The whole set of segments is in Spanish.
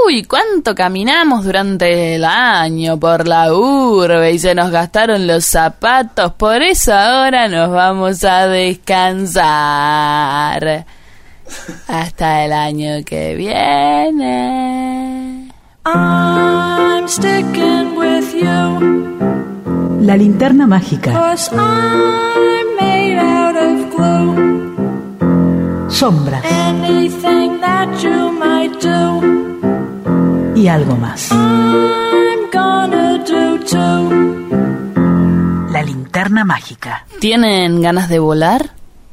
Uy, cuánto caminamos durante el año por la urbe y se nos gastaron los zapatos, por eso ahora nos vamos a descansar. Hasta el año que viene. I'm sticking with you. La linterna mágica. 'Cause I'm made out of glue. Sombras. Anything that you might do. Y algo más. I'm gonna do too. La linterna mágica. ¿Tienen ganas de volar?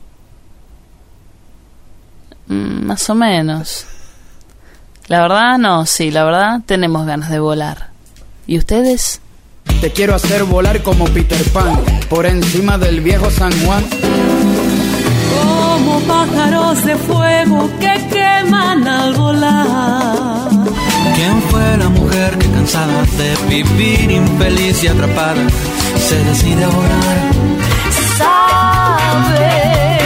Más o menos. La verdad, no, sí, la verdad, tenemos ganas de volar. ¿Y ustedes? Te quiero hacer volar como Peter Pan, por encima del viejo San Juan. Como pájaros de fuego que queman al volar. ¿Quién fue la mujer que cansada de vivir infeliz y atrapada se decide a volar? Sabes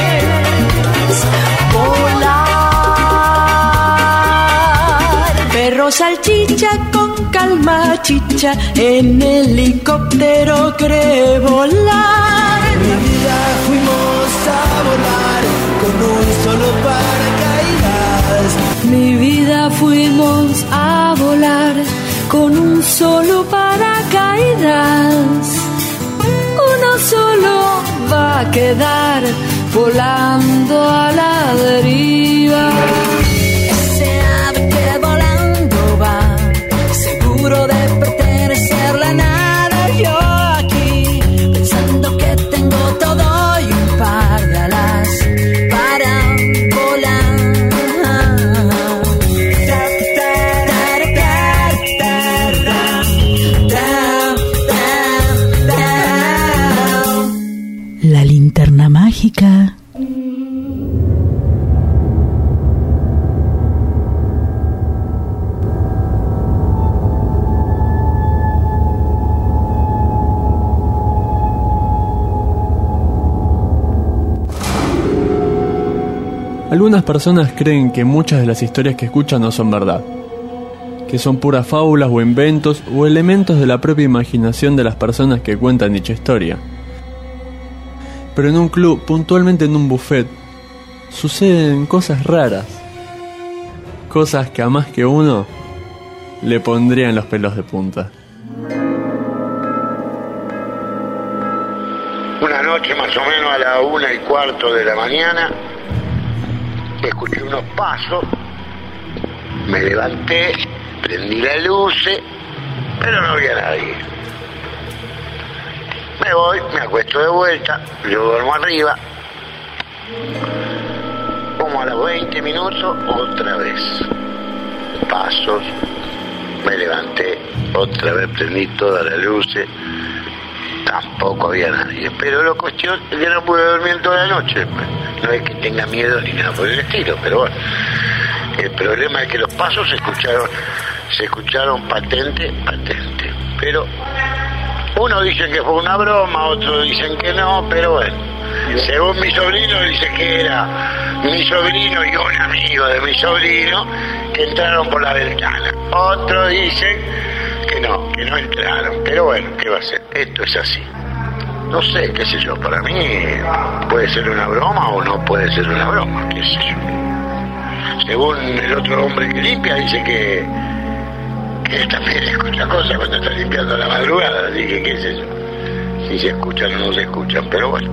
volar. Perro salchicha con calma chicha, en helicóptero cree volar. Mi vida fuimos a volar con un solo paracaídas. Mi vida fuimos a volar con un solo paracaídas. Uno solo va a quedar volando a la deriva. Ese ave que volando va, seguro de pertenecer la nada. Yo aquí, pensando que tengo todo y un par de alas para volar. La linterna mágica. Algunas personas creen que muchas de las historias que escuchan no son verdad, que son puras fábulas o inventos o elementos de la propia imaginación de las personas que cuentan dicha historia. Pero en un club, puntualmente en un buffet, suceden cosas raras, cosas que a más que uno le pondrían los pelos de punta. Una noche más o menos a la 1:15 de la mañana, escuché unos pasos, me levanté, prendí las luces, pero no había nadie. Me voy, me acuesto de vuelta, yo duermo arriba. Como a los 20 minutos, otra vez. Pasos, me levanté, otra vez prendí todas las luces. Tampoco había nadie. Pero la cuestión es que no pude dormir toda la noche. No es que tenga miedo ni nada por el estilo, pero bueno. El problema es que los pasos se escucharon patente. Pero unos dicen que fue una broma, otros dicen que no, pero bueno. Según mi sobrino dice que era mi sobrino y un amigo de mi sobrino que entraron por la ventana. Otros dicen que no entraron. Pero bueno, ¿qué va a ser? Esto es así. No sé, qué sé yo, para mí puede ser una broma o no puede ser una broma, qué sé yo. Según el otro hombre que limpia, dice que él también escucha cosas cuando está limpiando a la madrugada, así que qué sé yo, si se escuchan o no se escuchan, pero bueno.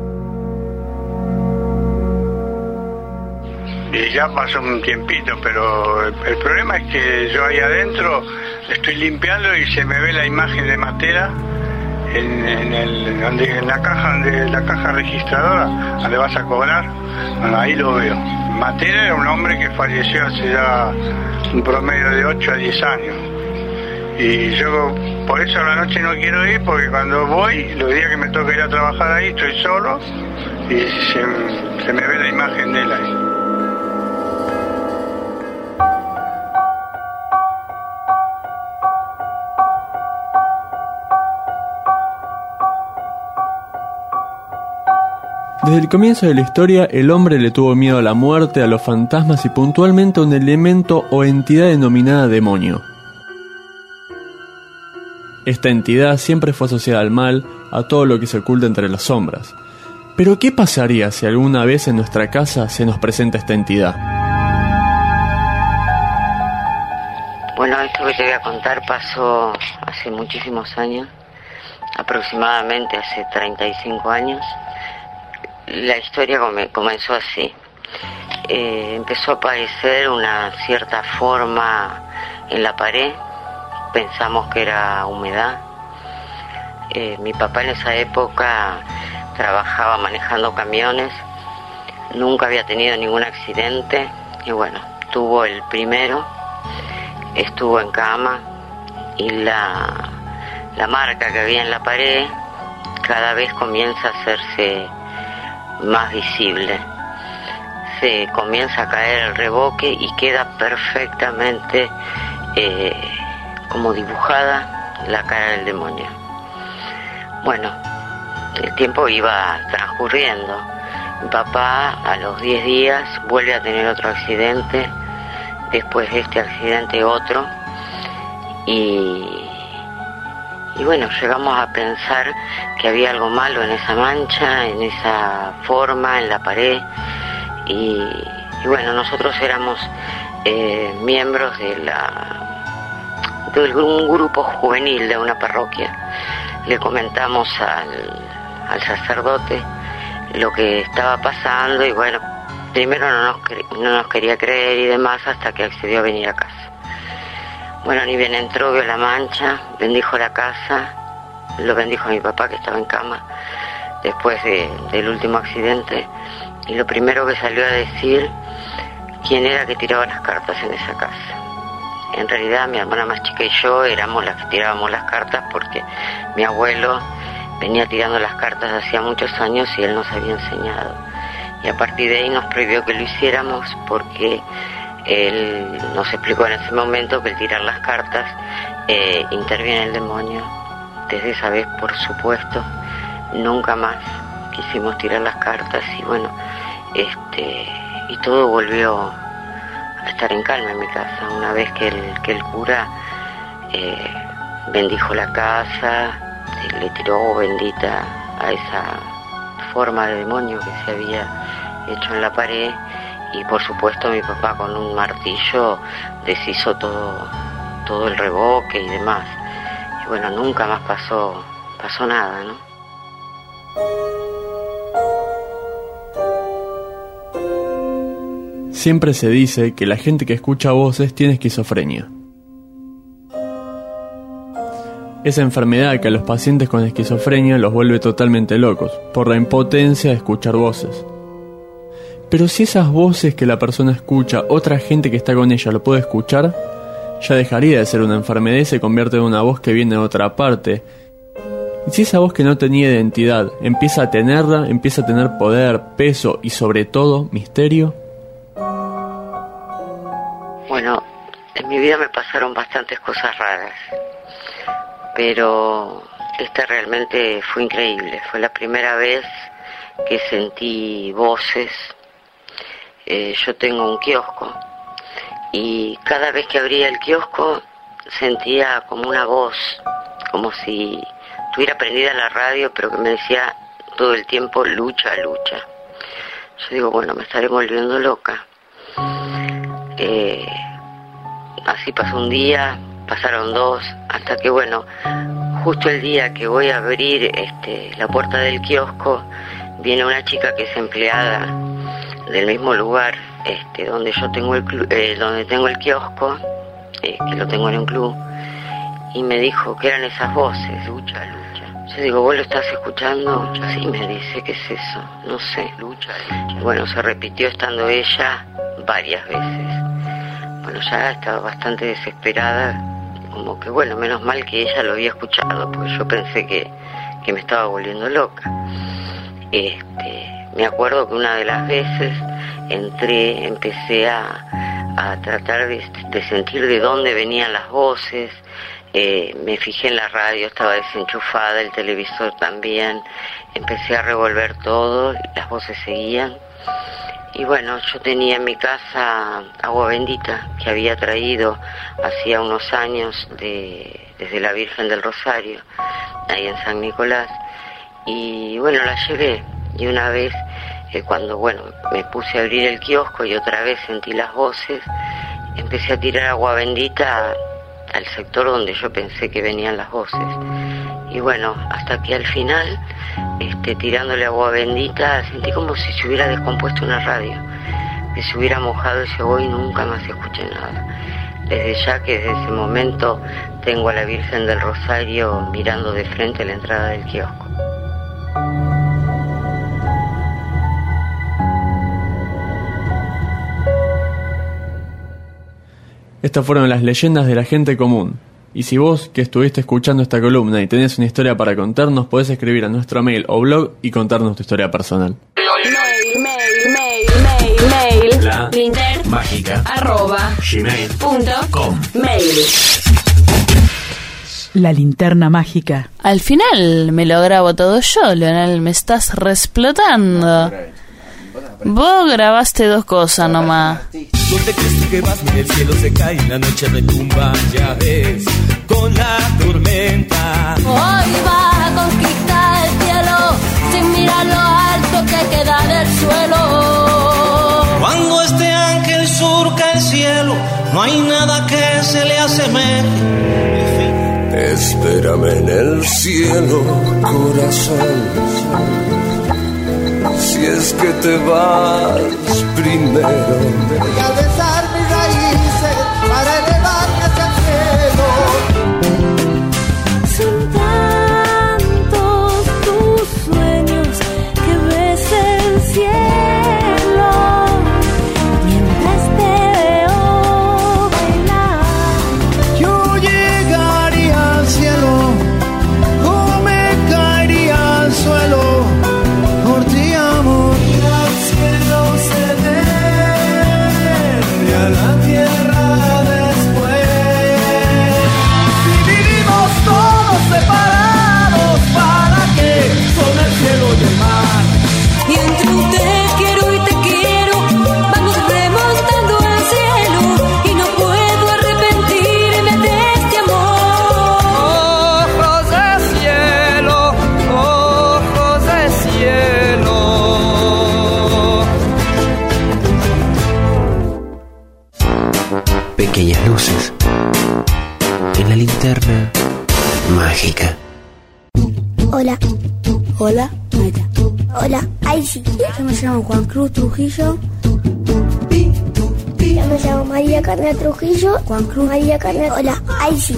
Y ya pasó un tiempito, pero el problema es que yo ahí adentro estoy limpiando y se me ve la imagen de Matera en la caja registradora donde vas a cobrar. Bueno, ahí lo veo. Matera era un hombre que falleció hace ya un promedio de 8 a 10 años. Y yo por eso a la noche no quiero ir, porque cuando voy, los días que me toca ir a trabajar ahí, estoy solo y se me ve la imagen de él ahí. Desde el comienzo de la historia, el hombre le tuvo miedo a la muerte, a los fantasmas y puntualmente a un elemento o entidad denominada demonio. Esta entidad siempre fue asociada al mal, a todo lo que se oculta entre las sombras. Pero ¿qué pasaría si alguna vez en nuestra casa se nos presenta esta entidad? Bueno, esto que te voy a contar pasó hace muchísimos años, aproximadamente hace 35 años. La historia comenzó así. Empezó a aparecer una cierta forma en la pared. Pensamos que era humedad. Mi papá en esa época trabajaba manejando camiones. Nunca había tenido ningún accidente. Y bueno, tuvo el primero. Estuvo en cama. Y la marca que había en la pared cada vez comienza a hacerse más visible. Se comienza a caer el revoque y queda perfectamente como dibujada la cara del demonio. Bueno, el tiempo iba transcurriendo. Mi papá a los 10 días vuelve a tener otro accidente, después de este accidente otro, y bueno, llegamos a pensar que había algo malo en esa mancha, en esa forma, en la pared, y bueno, nosotros éramos miembros de un grupo juvenil de una parroquia. Le comentamos al sacerdote lo que estaba pasando y bueno, primero no nos quería creer y demás hasta que accedió a venir a casa. Bueno, ni bien entró, vio la mancha, bendijo la casa, lo bendijo a mi papá que estaba en cama después del último accidente, y lo primero que salió a decir quién era que tiraba las cartas en esa casa. En realidad mi hermana más chica y yo éramos las que tirábamos las cartas porque mi abuelo venía tirando las cartas hacía muchos años y él nos había enseñado. Y a partir de ahí nos prohibió que lo hiciéramos porque él nos explicó en ese momento que el tirar las cartas interviene el demonio. Desde esa vez, por supuesto, nunca más quisimos tirar las cartas y bueno, y todo volvió a estar en calma en mi casa. Una vez que el cura bendijo la casa, le tiró bendita a esa forma de demonio que se había hecho en la pared, y por supuesto mi papá con un martillo deshizo todo el revoque y demás. Y bueno, nunca más pasó nada, ¿no? Siempre se dice que la gente que escucha voces tiene esquizofrenia. Esa enfermedad que a los pacientes con esquizofrenia los vuelve totalmente locos, por la impotencia de escuchar voces. Pero si esas voces que la persona escucha, otra gente que está con ella lo puede escuchar, ya dejaría de ser una enfermedad y se convierte en una voz que viene de otra parte. Y si esa voz que no tenía identidad empieza a tenerla, empieza a tener poder, peso y sobre todo misterio. Bueno, en mi vida me pasaron bastantes cosas raras, pero esta realmente fue increíble. Fue la primera vez que sentí voces. Yo tengo un kiosco y cada vez que abría el kiosco sentía como una voz, como si estuviera prendida la radio, pero que me decía todo el tiempo lucha, lucha. Yo digo, bueno, me estaré volviendo loca. Así pasó un día, pasaron dos, hasta que bueno, justo el día que voy a abrir la puerta del kiosco, viene una chica que es empleada del mismo lugar donde yo tengo donde tengo el kiosco, que lo tengo en un club, y me dijo que eran esas voces, lucha, lucha. Yo digo, ¿vos lo estás escuchando? Sí, me dice, ¿qué es eso? No sé, lucha, lucha. Bueno, se repitió estando ella varias veces. Bueno, ya estaba bastante desesperada, como que bueno, menos mal que ella lo había escuchado, porque yo pensé que me estaba volviendo loca. Me acuerdo que una de las veces empecé a tratar de sentir de dónde venían las voces, me fijé en la radio, estaba desenchufada, el televisor también, empecé a revolver todo, las voces seguían. Y bueno, yo tenía en mi casa agua bendita que había traído hacía unos años desde la Virgen del Rosario, ahí en San Nicolás. Y bueno, la llevé. Y una vez, cuando me puse a abrir el kiosco y otra vez sentí las voces, empecé a tirar agua bendita al sector donde yo pensé que venían las voces. Y bueno, hasta que al final, tirándole agua bendita, sentí como si se hubiera descompuesto una radio, que se hubiera mojado ese agua y nunca más escuché nada. Desde ya que desde ese momento tengo a la Virgen del Rosario mirando de frente a la entrada del kiosco. Estas fueron las leyendas de la gente común. Y si vos, que estuviste escuchando esta columna y tenés una historia para contarnos, podés escribir a nuestro mail o blog y contarnos tu historia personal. Mail. La Lintermágica @gmail.com. La linterna mágica. Al final me lo grabo todo yo, Leonel, me estás resplotando. Vos grabaste 2 cosas nomás. ¿Dónde crees tú que vas? Mira, el cielo se cae y la noche retumba, ya ves, con la tormenta. Hoy vas a conquistar el cielo sin mirar lo alto que queda del suelo. Cuando este ángel surca el cielo, no hay nada que se le asemeje. Espérame en el cielo, corazón, si es que te vas primero. Voy a besar mis raíces para elevarme hacia el cielo. Son tantos tus sueños que ves el cielo mientras te veo bailar. Yo llegaría al cielo o me caería al suelo por ti, amor. Y al cielo se debe a la tierra después. Si vivimos todos separados, ¿para qué son el cielo y el mar? Y entre un te quiero y te quiero vamos remontando al cielo y no puedo arrepentirme de este amor. Ojos de cielo, ojos de cielo. Pequeñas luces en la linterna mágica. Hola. Hola. Hola. Ahí sí. Yo me llamo Juan Cruz Trujillo. Yo me llamo María Carmen Trujillo. Juan Cruz María Carmen. Hola. Ahí sí.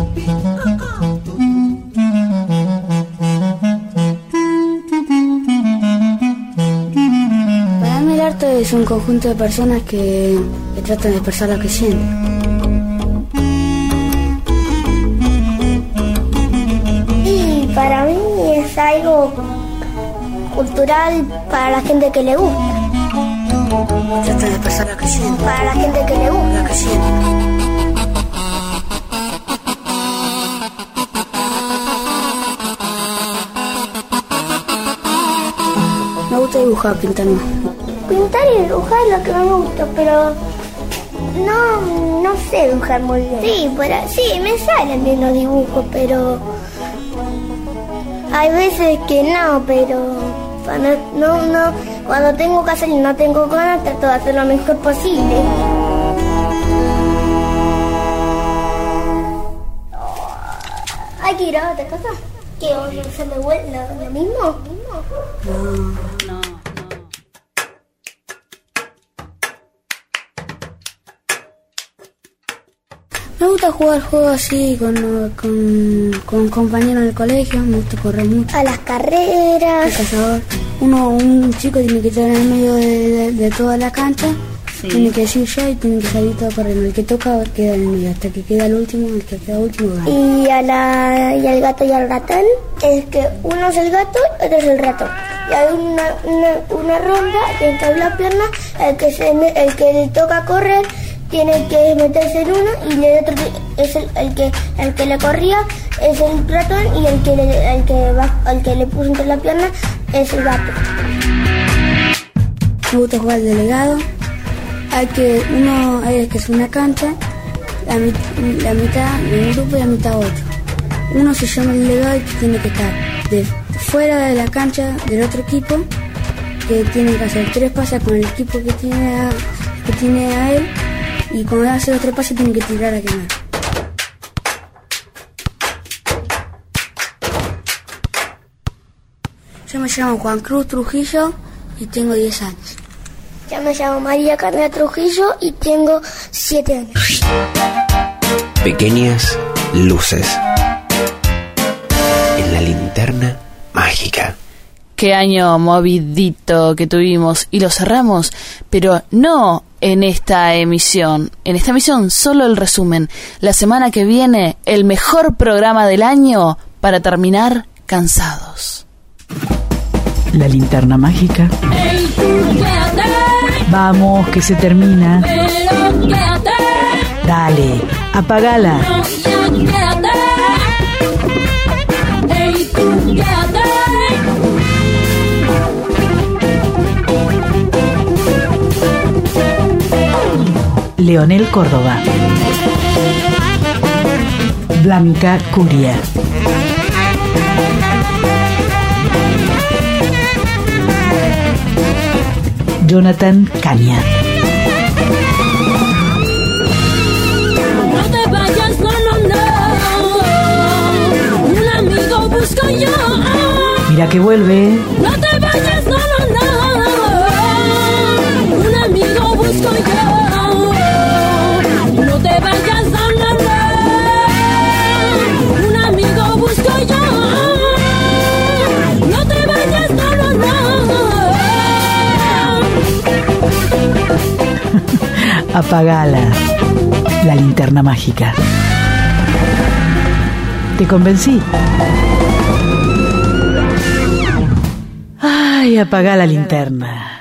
Para mí el arte es un conjunto de personas que tratan de expresar lo que sienten. Y para mí es algo cultural para la gente que le gusta. Tratan de expresar lo que sienten. Para la gente que le gusta. Lo que sienten. Me gusta dibujar, pintar no. Pintar y dibujar es lo que me gusta, pero no sé dibujar muy bien. Sí, me salen bien los dibujos, pero hay veces que no, pero cuando tengo que hacer y no tengo ganas, trato de hacer lo mejor posible. Hay que ir a otra cosa. ¿Qué? ¿Vamos a hacer de vuelta lo mismo? No. Me gusta jugar juegos así con compañeros del colegio, me gusta correr mucho. A las carreras. El cazador. Un chico tiene que estar en el medio de toda la cancha, sí. Tiene que decir yo y tiene que salir todo corriendo. El que toca queda en el medio, hasta que queda el último, el que queda último gana. Y al gato y al ratón, es que uno es el gato y otro es el ratón. Y hay una ronda, tiene que abrir la pierna, el que le toca correr, tiene que meterse en uno y el otro es el que le corría es el ratón y el que le puso entre la pierna es el gato. Me gusta jugar al delegado. Hay que es una cancha, la mitad de un grupo y la mitad otro. Uno se llama el delegado y tiene que estar fuera de la cancha del otro equipo, que tiene que hacer 3 pases con el equipo que tiene a él, y cuando hace los 3 pases tiene que tirar a quemar. Yo me llamo Juan Cruz Trujillo y tengo 10 años. Yo me llamo María Carmen Trujillo y tengo 7 años. Pequeñas luces en la linterna mágica. Qué año movidito que tuvimos, y lo cerramos, pero no en esta emisión. En esta emisión solo el resumen. La semana que viene, el mejor programa del año para terminar cansados. La linterna mágica. Vamos, que se termina. Dale, apagala. Leonel Córdoba. Blanca Curia. Jonathan Caña. No te vayas, no. Un amigo busco yo. Mira que vuelve. No te vayas, no. Un amigo busco yo. No te vayas, no. Un amigo busco yo. No te vayas, no. Apagala. La linterna mágica. ¿Te convencí? Ay, apaga la linterna.